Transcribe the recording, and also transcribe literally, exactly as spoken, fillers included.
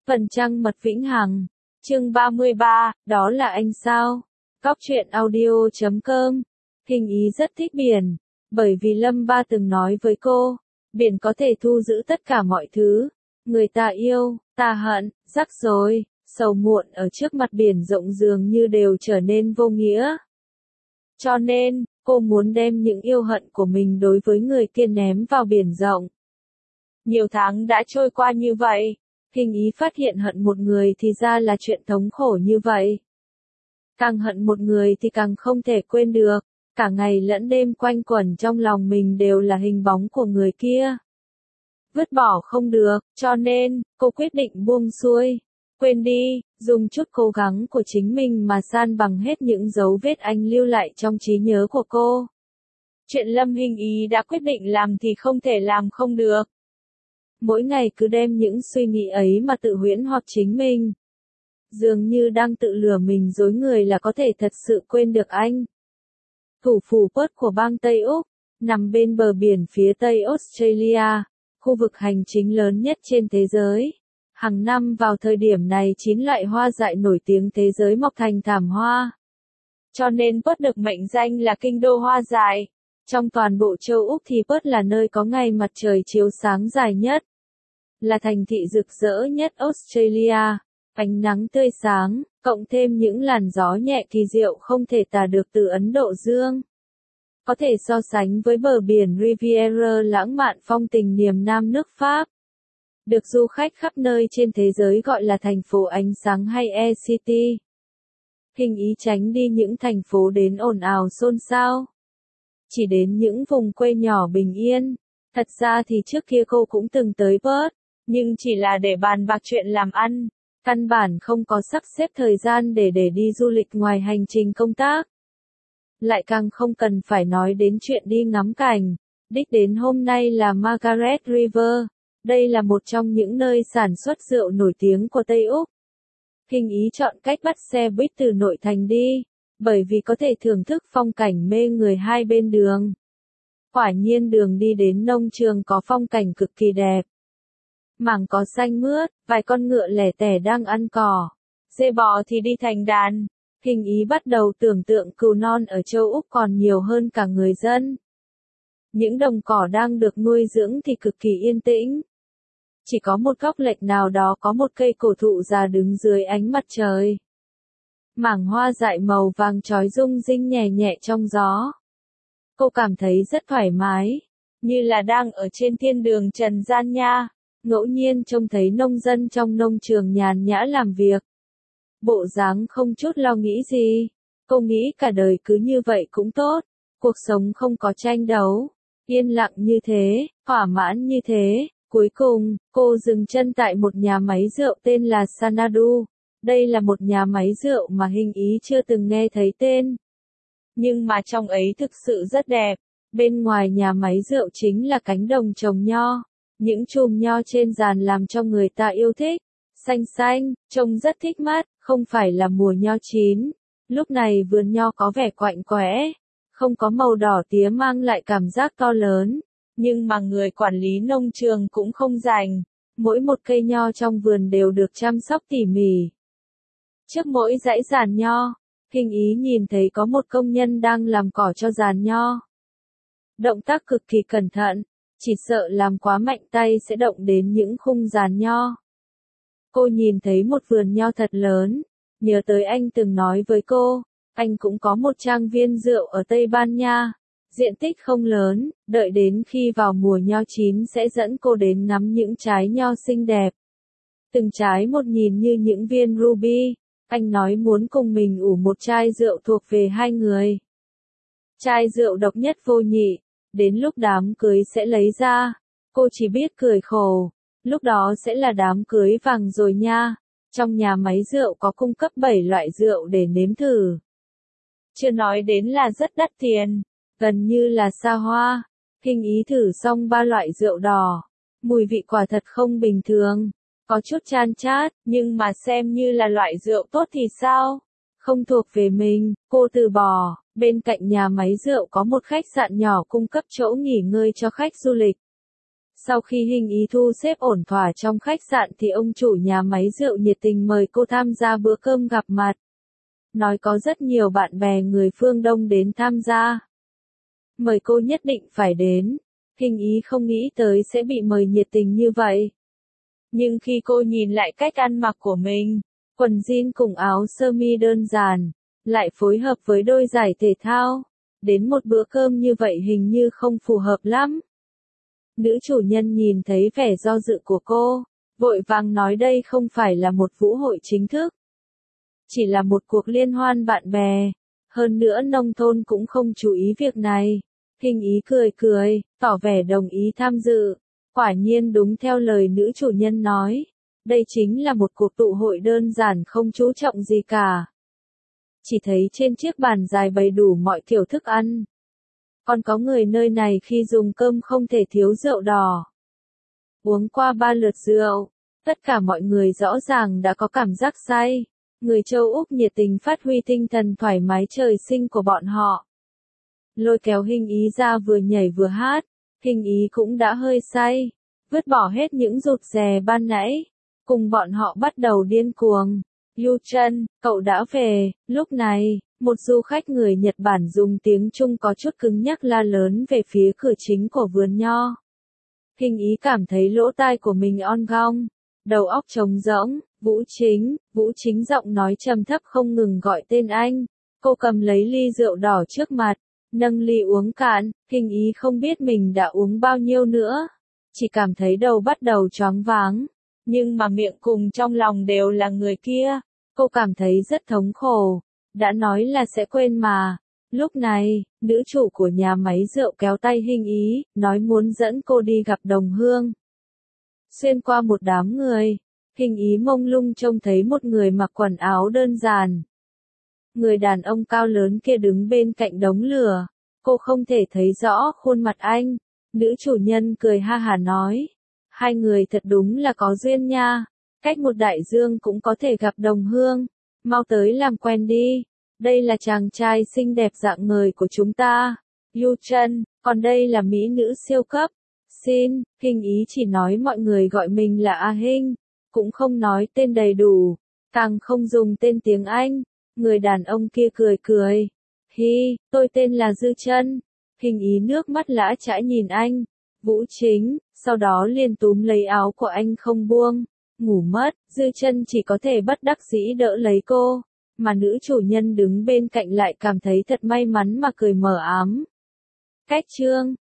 Phần trăng mật vĩnh hằng. Chương ba mươi ba, đó là anh sao? Cóc truyện audio chấm com. Hình ý rất thích biển, bởi vì Lâm Ba từng nói với cô, biển có thể thu giữ tất cả mọi thứ. Người ta yêu, ta hận, rắc rối, sầu muộn ở trước mặt biển rộng dường như đều trở nên vô nghĩa. Cho nên, cô muốn đem những yêu hận của mình đối với người kia ném vào biển rộng. Nhiều tháng đã trôi qua như vậy, Hình ý phát hiện hận một người thì ra là chuyện thống khổ như vậy. Càng hận một người thì càng không thể quên được, cả ngày lẫn đêm quanh quẩn trong lòng mình đều là hình bóng của người kia. Vứt bỏ không được, cho nên, cô quyết định buông xuôi, quên đi, dùng chút cố gắng của chính mình mà san bằng hết những dấu vết anh lưu lại trong trí nhớ của cô. Chuyện Lâm Hình ý đã quyết định làm thì không thể làm không được. Mỗi ngày cứ đem những suy nghĩ ấy mà tự huyễn hoặc chính mình. Dường như đang tự lừa mình dối người là có thể thật sự quên được anh. Thủ phủ Perth của bang Tây Úc, nằm bên bờ biển phía Tây Australia, khu vực hành chính lớn nhất trên thế giới. Hàng năm vào thời điểm này chín loại hoa dại nổi tiếng thế giới mọc thành thảm hoa. Cho nên Perth được mệnh danh là kinh đô hoa dại. Trong toàn bộ châu Úc thì Perth là nơi có ngày mặt trời chiếu sáng dài nhất. Là thành thị rực rỡ nhất Australia. Ánh nắng tươi sáng, cộng thêm những làn gió nhẹ kỳ diệu không thể tả được từ Ấn Độ Dương. Có thể so sánh với bờ biển Riviera lãng mạn phong tình miền Nam nước Pháp. Được du khách khắp nơi trên thế giới gọi là thành phố ánh sáng hay E-City. Hình ý tránh đi những thành phố đến ồn ào xôn xao. Chỉ đến những vùng quê nhỏ bình yên. Thật ra thì trước kia cô cũng từng tới Perth, nhưng chỉ là để bàn bạc chuyện làm ăn. Căn bản không có sắp xếp thời gian để để đi du lịch ngoài hành trình công tác. Lại càng không cần phải nói đến chuyện đi ngắm cảnh. Đích đến hôm nay là Margaret River. Đây là một trong những nơi sản xuất rượu nổi tiếng của Tây Úc. Hình ý chọn cách bắt xe buýt từ nội thành đi, bởi vì có thể thưởng thức phong cảnh mê người hai bên đường. Quả nhiên đường đi đến nông trường có phong cảnh cực kỳ đẹp. Mảng có xanh mướt, vài con ngựa lẻ tẻ đang ăn cỏ. Dê bò thì đi thành đàn. Hình ý bắt đầu tưởng tượng cừu non ở châu Úc còn nhiều hơn cả người dân. Những đồng cỏ đang được nuôi dưỡng thì cực kỳ yên tĩnh. Chỉ có một góc lệch nào đó có một cây cổ thụ già đứng dưới ánh mặt trời. Mảng hoa dại màu vàng chói rung rinh nhẹ nhẹ trong gió. Cô cảm thấy rất thoải mái, như là đang ở trên thiên đường trần gian nha. Ngẫu nhiên trông thấy nông dân trong nông trường nhàn nhã làm việc. Bộ dáng không chút lo nghĩ gì. Cô nghĩ cả đời cứ như vậy cũng tốt. Cuộc sống không có tranh đấu. Yên lặng như thế, thỏa mãn như thế. Cuối cùng, cô dừng chân tại một nhà máy rượu tên là Xanadu. Đây là một nhà máy rượu mà Hình ý chưa từng nghe thấy tên. Nhưng mà trong ấy thực sự rất đẹp. Bên ngoài nhà máy rượu chính là cánh đồng trồng nho. Những chùm nho trên giàn làm cho người ta yêu thích. Xanh xanh, trông rất thích mắt, không phải là mùa nho chín. Lúc này vườn nho có vẻ quạnh quẽ. Không có màu đỏ tía mang lại cảm giác to lớn. Nhưng mà người quản lý nông trường cũng không rảnh. Mỗi một cây nho trong vườn đều được chăm sóc tỉ mỉ. Trước mỗi dãy giàn nho, Hình ý nhìn thấy có một công nhân đang làm cỏ cho giàn nho. Động tác cực kỳ cẩn thận. Chỉ sợ làm quá mạnh tay sẽ động đến những khung giàn nho. Cô nhìn thấy một vườn nho thật lớn, nhớ tới anh từng nói với cô, anh cũng có một trang viên rượu ở Tây Ban Nha. Diện tích không lớn, đợi đến khi vào mùa nho chín sẽ dẫn cô đến ngắm những trái nho xinh đẹp. Từng trái một nhìn như những viên ruby, anh nói muốn cùng mình ủ một chai rượu thuộc về hai người. Chai rượu độc nhất vô nhị. Đến lúc đám cưới sẽ lấy ra, cô chỉ biết cười khổ, lúc đó sẽ là đám cưới vàng rồi nha. Trong nhà máy rượu có cung cấp bảy loại rượu để nếm thử. Chưa nói đến là rất đắt tiền, gần như là xa hoa. Hình ý thử xong ba loại rượu đỏ, mùi vị quả thật không bình thường, có chút chan chát, nhưng mà xem như là loại rượu tốt thì sao? Không thuộc về mình, cô từ bỏ. Bên cạnh nhà máy rượu có một khách sạn nhỏ cung cấp chỗ nghỉ ngơi cho khách du lịch. Sau khi Hình Ý thu xếp ổn thỏa trong khách sạn thì ông chủ nhà máy rượu nhiệt tình mời cô tham gia bữa cơm gặp mặt. Nói có rất nhiều bạn bè người phương Đông đến tham gia. Mời cô nhất định phải đến. Hình Ý không nghĩ tới sẽ bị mời nhiệt tình như vậy. Nhưng khi cô nhìn lại cách ăn mặc của mình, quần jean cùng áo sơ mi đơn giản, lại phối hợp với đôi giày thể thao, đến một bữa cơm như vậy hình như không phù hợp lắm. Nữ chủ nhân nhìn thấy vẻ do dự của cô, vội vàng nói đây không phải là một vũ hội chính thức. Chỉ là một cuộc liên hoan bạn bè, hơn nữa nông thôn cũng không chú ý việc này. Hình Ý cười cười, tỏ vẻ đồng ý tham dự. Quả nhiên đúng theo lời nữ chủ nhân nói, đây chính là một cuộc tụ hội đơn giản không chú trọng gì cả. Chỉ thấy trên chiếc bàn dài bày đủ mọi kiểu thức ăn. Còn có người nơi này khi dùng cơm không thể thiếu rượu đỏ. Uống qua ba lượt rượu, tất cả mọi người rõ ràng đã có cảm giác say. Người châu Úc nhiệt tình phát huy tinh thần thoải mái trời sinh của bọn họ. Lôi kéo Hình Ý ra vừa nhảy vừa hát, Hình Ý cũng đã hơi say, vứt bỏ hết những rụt rè ban nãy, cùng bọn họ bắt đầu điên cuồng. Yu Chân, cậu đã về. Lúc này, một du khách người Nhật Bản dùng tiếng Trung có chút cứng nhắc la lớn về phía cửa chính của vườn nho. Hình Ý cảm thấy lỗ tai của mình on gong, đầu óc trống rỗng. Vũ Chính, Vũ Chính giọng nói trầm thấp không ngừng gọi tên anh. Cô cầm lấy ly rượu đỏ trước mặt, nâng ly uống cạn. Hình Ý không biết mình đã uống bao nhiêu nữa, chỉ cảm thấy đầu bắt đầu choáng váng, nhưng mà miệng cùng trong lòng đều là người kia. Cô cảm thấy rất thống khổ, đã nói là sẽ quên mà. Lúc này, nữ chủ của nhà máy rượu kéo tay Hình Ý, nói muốn dẫn cô đi gặp đồng hương. Xuyên qua một đám người, Hình Ý mông lung trông thấy một người mặc quần áo đơn giản. Người đàn ông cao lớn kia đứng bên cạnh đống lửa, cô không thể thấy rõ khuôn mặt anh. Nữ chủ nhân cười ha hả nói, hai người thật đúng là có duyên nha, cách một đại dương cũng có thể gặp đồng hương, mau tới làm quen đi, đây là chàng trai xinh đẹp dạng người của chúng ta, Yu Chân, còn đây là mỹ nữ siêu cấp, xin. Hình Ý chỉ nói mọi người gọi mình là A Hinh, cũng không nói tên đầy đủ, càng không dùng tên tiếng Anh. Người đàn ông kia cười cười, hi, tôi tên là Dư Chân. Hình Ý nước mắt lã chã nhìn anh, Vũ Chính, sau đó liền túm lấy áo của anh không buông, ngủ mất. Dư Chân chỉ có thể bất đắc dĩ đỡ lấy cô, mà nữ chủ nhân đứng bên cạnh lại cảm thấy thật may mắn mà cười mờ ám. Cách chương